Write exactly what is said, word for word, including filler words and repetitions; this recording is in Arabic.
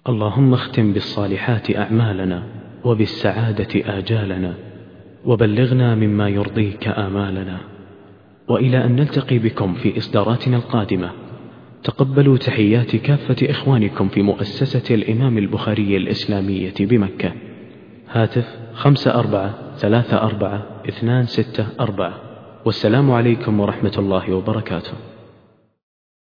اللهم اختم بالصالحات أعمالنا وبالسعادة آجالنا، وبلغنا مما يرضيك آمالنا. وإلى أن نلتقي بكم في إصداراتنا القادمة، تقبلوا تحيات كافة إخوانكم في مؤسسة الإمام البخاري الإسلامية بمكة. هاتف خمسة أربعة ثلاثة أربعة اثنان ستة أربعة. والسلام عليكم ورحمة الله وبركاته.